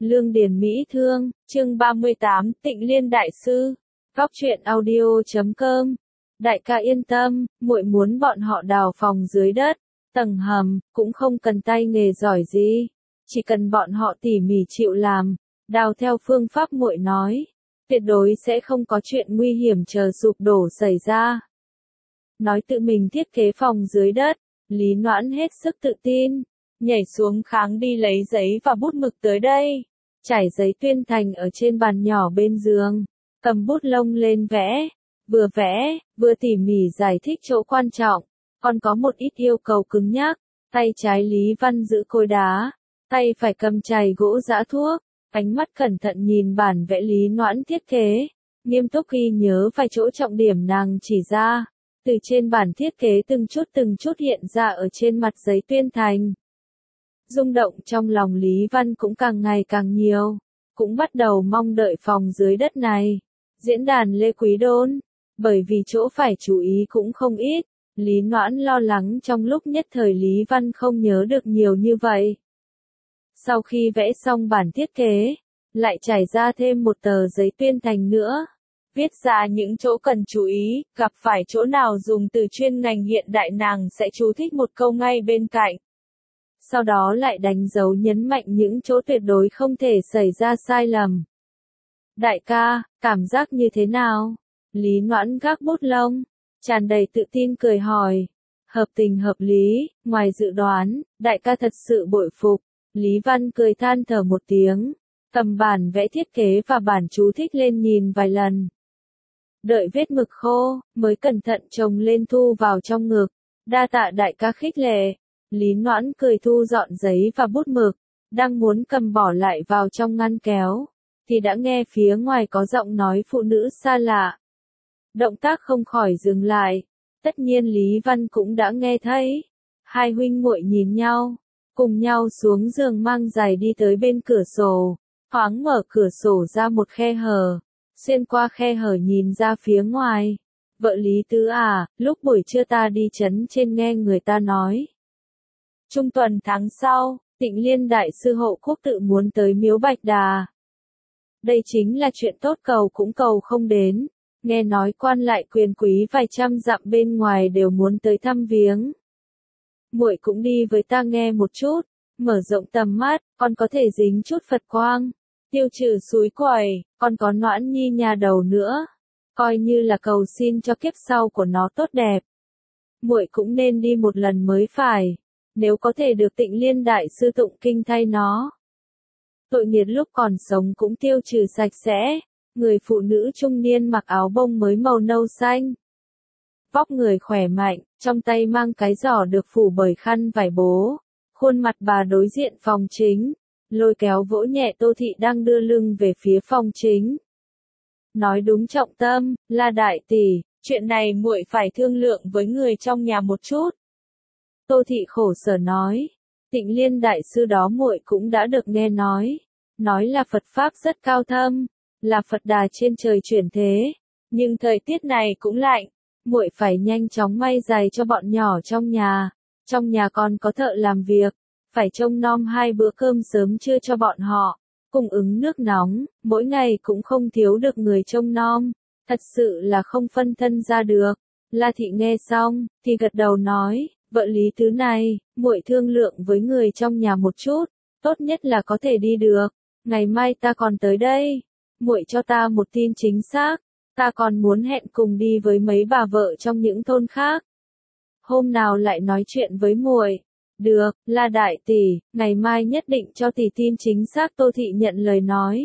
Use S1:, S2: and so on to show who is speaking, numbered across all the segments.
S1: Lương Điền Mỹ Thương, chương 38, Tịnh Liên Đại Sư. Góc truyện audio.com. Đại ca yên tâm, muội muốn bọn họ đào phòng dưới đất, tầng hầm, cũng không cần tay nghề giỏi gì, chỉ cần bọn họ tỉ mỉ chịu làm, đào theo phương pháp muội nói, tuyệt đối sẽ không có chuyện nguy hiểm chờ sụp đổ xảy ra. Nói tự mình thiết kế phòng dưới đất, Lý Noãn hết sức tự tin, nhảy xuống kháng đi lấy giấy và bút mực tới đây, trải giấy tuyên thành ở trên bàn nhỏ bên giường, cầm bút lông lên vẽ, vừa tỉ mỉ giải thích chỗ quan trọng, còn có một ít yêu cầu cứng nhắc, tay trái Lý Văn giữ cối đá, tay phải cầm chày gỗ giã thuốc, ánh mắt cẩn thận nhìn bản vẽ Lý Noãn thiết kế, nghiêm túc ghi nhớ vài chỗ trọng điểm nàng chỉ ra, từ trên bản thiết kế từng chút hiện ra ở trên mặt giấy tuyên thành. Rung động trong lòng Lý Văn cũng càng ngày càng nhiều, cũng bắt đầu mong đợi phòng dưới đất này. Diễn đàn Lê Quý Đôn, bởi vì chỗ phải chú ý cũng không ít, Lý Noãn lo lắng trong lúc nhất thời Lý Văn không nhớ được nhiều như vậy. Sau khi vẽ xong bản thiết kế, lại trải ra thêm một tờ giấy tuyên thành nữa, viết ra những chỗ cần chú ý, gặp phải chỗ nào dùng từ chuyên ngành hiện đại nàng sẽ chú thích một câu ngay bên cạnh. Sau đó lại đánh dấu nhấn mạnh những chỗ tuyệt đối không thể xảy ra sai lầm. Đại ca, cảm giác như thế nào? Lý Noãn gác bút lông, tràn đầy tự tin cười hỏi. Hợp tình hợp lý, ngoài dự đoán, đại ca thật sự bội phục. Lý Văn cười than thở một tiếng, cầm bản vẽ thiết kế và bản chú thích lên nhìn vài lần. Đợi vết mực khô, mới cẩn thận chồng lên thu vào trong ngực. Đa tạ đại ca khích lệ. Lý Noãn cười thu dọn giấy và bút mực, đang muốn cầm bỏ lại vào trong ngăn kéo, thì đã nghe phía ngoài có giọng nói phụ nữ xa lạ. Động tác không khỏi dừng lại, tất nhiên Lý Văn cũng đã nghe thấy. Hai huynh muội nhìn nhau, cùng nhau xuống giường mang giày đi tới bên cửa sổ, thoáng mở cửa sổ ra một khe hở, xuyên qua khe hở nhìn ra phía ngoài. Vợ Lý Tứ à, lúc buổi trưa ta đi trấn trên nghe người ta nói. Trung tuần tháng sau, Tịnh Liên Đại Sư Hộ Quốc tự muốn tới Miếu Bạch Đà. Đây chính là chuyện tốt cầu cũng cầu không đến, nghe nói quan lại quyền quý vài trăm dặm bên ngoài đều muốn tới thăm viếng. Muội cũng đi với ta nghe một chút, mở rộng tầm mắt, con có thể dính chút Phật quang, tiêu trừ xúi quẩy, con có Noãn Nhi nhà đầu nữa, coi như là cầu xin cho kiếp sau của nó tốt đẹp. Muội cũng nên đi một lần mới phải. Nếu có thể được Tịnh Liên Đại Sư tụng kinh thay nó. Tội nghiệt lúc còn sống cũng tiêu trừ sạch sẽ, người phụ nữ trung niên mặc áo bông mới màu nâu xanh. Vóc người khỏe mạnh, trong tay mang cái giỏ được phủ bởi khăn vải bố, khuôn mặt bà đối diện phòng chính, lôi kéo vỗ nhẹ Tô Thị đang đưa lưng về phía phòng chính. Nói đúng trọng tâm, là đại tỷ, chuyện này muội phải thương lượng với người trong nhà một chút. Tô Thị khổ sở nói, Tịnh Liên Đại Sư đó muội cũng đã được nghe nói là Phật Pháp rất cao thâm, là Phật Đà trên trời chuyển thế, nhưng thời tiết này cũng lạnh, muội phải nhanh chóng may giày cho bọn nhỏ trong nhà còn có thợ làm việc, phải trông nom 2 bữa cơm sớm trưa cho bọn họ, cung ứng nước nóng, mỗi ngày cũng không thiếu được người trông nom, thật sự là không phân thân ra được. La Thị nghe xong, thì gật đầu nói. Vợ Lý Tứ này, muội thương lượng với người trong nhà một chút, tốt nhất là có thể đi được. Ngày mai ta còn tới đây, muội cho ta một tin chính xác, ta còn muốn hẹn cùng đi với mấy bà vợ trong những thôn khác. Hôm nào lại nói chuyện với muội. Được, là đại tỷ, ngày mai nhất định cho tỷ tin chính xác. Tô Thị nhận lời nói.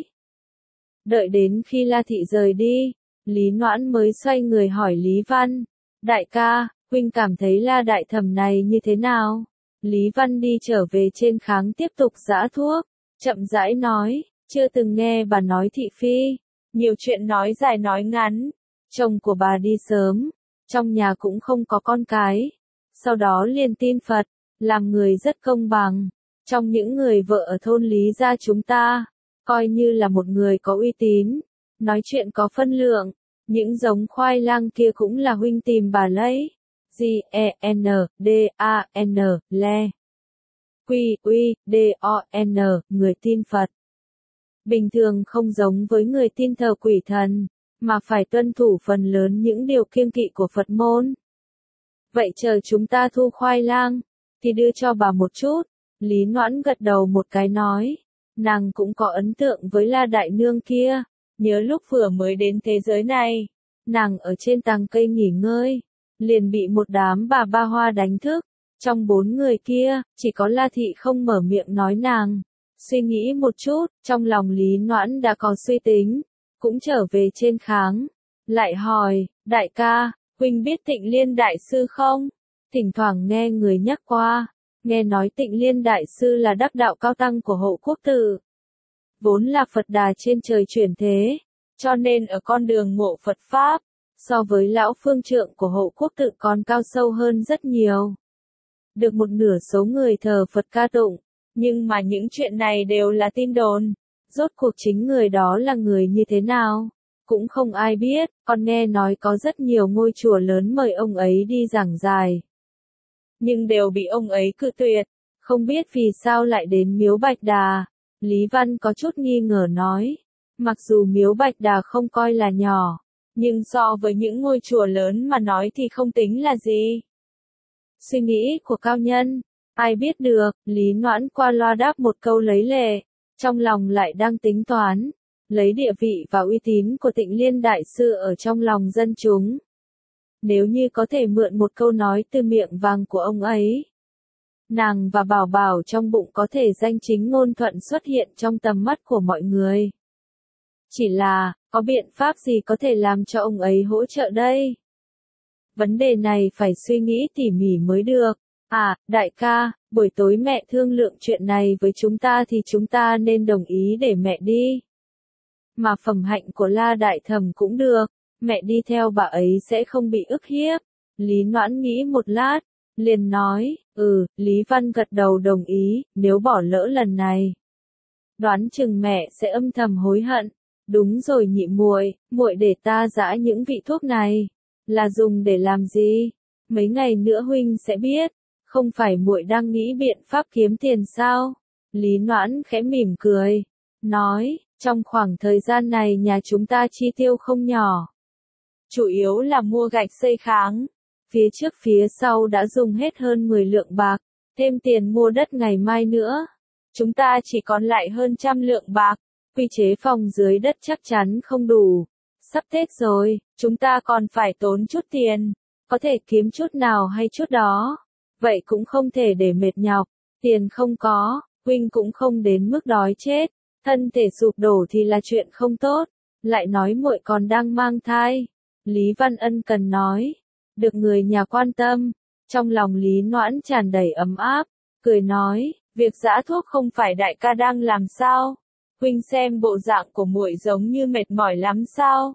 S1: Đợi đến khi La Thị rời đi, Lý Noãn mới xoay người hỏi Lý Văn, đại ca, huynh cảm thấy La đại thẩm này như thế nào? Lý Văn đi trở về trên kháng tiếp tục giã thuốc, chậm rãi nói, chưa từng nghe bà nói thị phi, nhiều chuyện nói dài nói ngắn, chồng của bà đi sớm, trong nhà cũng không có con cái, sau đó liền tin Phật, làm người rất công bằng, trong những người vợ ở thôn Lý gia chúng ta, coi như là một người có uy tín, nói chuyện có phân lượng, những giống khoai lang kia cũng là huynh tìm bà lấy. G-E-N-D-A-N, Le. Q-U-D-O-N, người tin Phật. bình thường không giống với người tin thờ quỷ thần, mà phải tuân thủ phần lớn những điều kiêng kỵ của Phật môn. Vậy chờ chúng ta thu khoai lang, thì đưa cho bà một chút. Lý Noãn gật đầu một cái nói, nàng cũng có ấn tượng với La Đại Nương kia, nhớ lúc vừa mới đến thế giới này, nàng ở trên tàng cây nghỉ ngơi, liền bị một đám bà ba hoa đánh thức. Trong 4 người kia, chỉ có La Thị không mở miệng nói nàng. Suy nghĩ một chút, trong lòng Lý Noãn đã có suy tính, cũng trở về trên kháng. Lại hỏi, đại ca, huynh biết Tịnh Liên Đại Sư không? Thỉnh thoảng nghe người nhắc qua, nghe nói Tịnh Liên Đại Sư là đắc đạo cao tăng của Hộ Quốc Tự. Vốn là Phật Đà trên trời chuyển thế, cho nên ở con đường ngộ Phật Pháp, so với lão phương trượng của Hộ Quốc Tự còn cao sâu hơn rất nhiều. Được một nửa số người thờ Phật ca tụng, nhưng mà những chuyện này đều là tin đồn. Rốt cuộc chính người đó là người như thế nào, cũng không ai biết, còn nghe nói có rất nhiều ngôi chùa lớn mời ông ấy đi giảng giải. Nhưng đều bị ông ấy cự tuyệt, không biết vì sao lại đến Miếu Bạch Đà. Lý Văn có chút nghi ngờ nói, mặc dù Miếu Bạch Đà không coi là nhỏ, nhưng so với những ngôi chùa lớn mà nói thì không tính là gì. Suy nghĩ của cao nhân, ai biết được, Lý Noãn qua loa đáp một câu lấy lệ, trong lòng lại đang tính toán, lấy địa vị và uy tín của Tịnh Liên Đại Sư ở trong lòng dân chúng. Nếu như có thể mượn một câu nói từ miệng vàng của ông ấy, nàng và Bảo Bảo trong bụng có thể danh chính ngôn thuận xuất hiện trong tầm mắt của mọi người. Chỉ là, có biện pháp gì có thể làm cho ông ấy hỗ trợ đây? Vấn đề này phải suy nghĩ tỉ mỉ mới được. À, đại ca, buổi tối mẹ thương lượng chuyện này với chúng ta thì chúng ta nên đồng ý để mẹ đi. Mà phẩm hạnh của La Đại Thẩm cũng được, mẹ đi theo bà ấy sẽ không bị ức hiếp. Lý Noãn nghĩ một lát, liền nói, Lý Văn gật đầu đồng ý, nếu bỏ lỡ lần này, đoán chừng mẹ sẽ âm thầm hối hận. Đúng rồi nhị muội, muội để ta giã những vị thuốc này, là dùng để làm gì? Mấy ngày nữa huynh sẽ biết, không phải muội đang nghĩ biện pháp kiếm tiền sao? Lý Noãn khẽ mỉm cười, nói, trong khoảng thời gian này nhà chúng ta chi tiêu không nhỏ. Chủ yếu là mua gạch xây kháng, phía trước phía sau đã dùng hết hơn 10 lượng bạc, thêm tiền mua đất ngày mai nữa. Chúng ta chỉ còn lại hơn 100 lượng bạc, quy chế phòng dưới đất chắc chắn không đủ. Sắp Tết rồi, chúng ta còn phải tốn chút tiền, có thể kiếm chút nào hay chút đó. Vậy cũng không thể để mệt nhọc, tiền không có, huynh cũng không đến mức đói chết, thân thể sụp đổ thì là chuyện không tốt, lại nói muội còn đang mang thai. Lý Văn Ân cần nói, được người nhà quan tâm, trong lòng Lý Noãn tràn đầy ấm áp, cười nói, việc giã thuốc không phải đại ca đang làm sao? Huynh xem bộ dạng của muội giống như mệt mỏi lắm sao?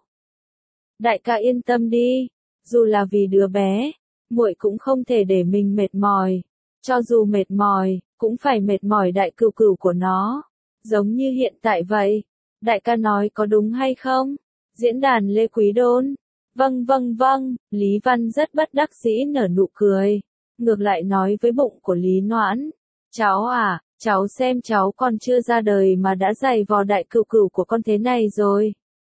S1: Đại ca yên tâm đi, dù là vì đứa bé, muội cũng không thể để mình mệt mỏi. Cho dù mệt mỏi, cũng phải mệt mỏi đại cửu cửu của nó, giống như hiện tại vậy. Đại ca nói có đúng hay không? Diễn đàn Lê Quý Đôn. Vâng vâng vâng, Lý Văn rất bất đắc dĩ nở nụ cười, ngược lại nói với bụng của Lý Noãn, cháu à, cháu xem cháu còn chưa ra đời mà đã giày vò đại cửu cửu của con thế này rồi.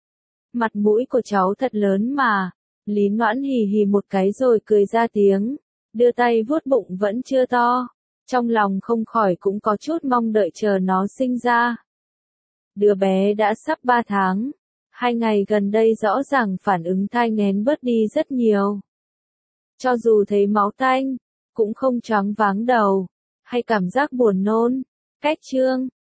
S1: Mặt mũi của cháu thật lớn mà. Lý Noãn hì hì một cái rồi cười ra tiếng, đưa tay vuốt bụng vẫn chưa to, trong lòng không khỏi cũng có chút mong đợi chờ nó sinh ra. Đứa bé đã sắp 3 tháng, 2 ngày gần đây rõ ràng phản ứng thai nghén bớt đi rất nhiều. Cho dù thấy máu tanh, cũng không choáng váng đầu, hay cảm giác buồn nôn. Cách chương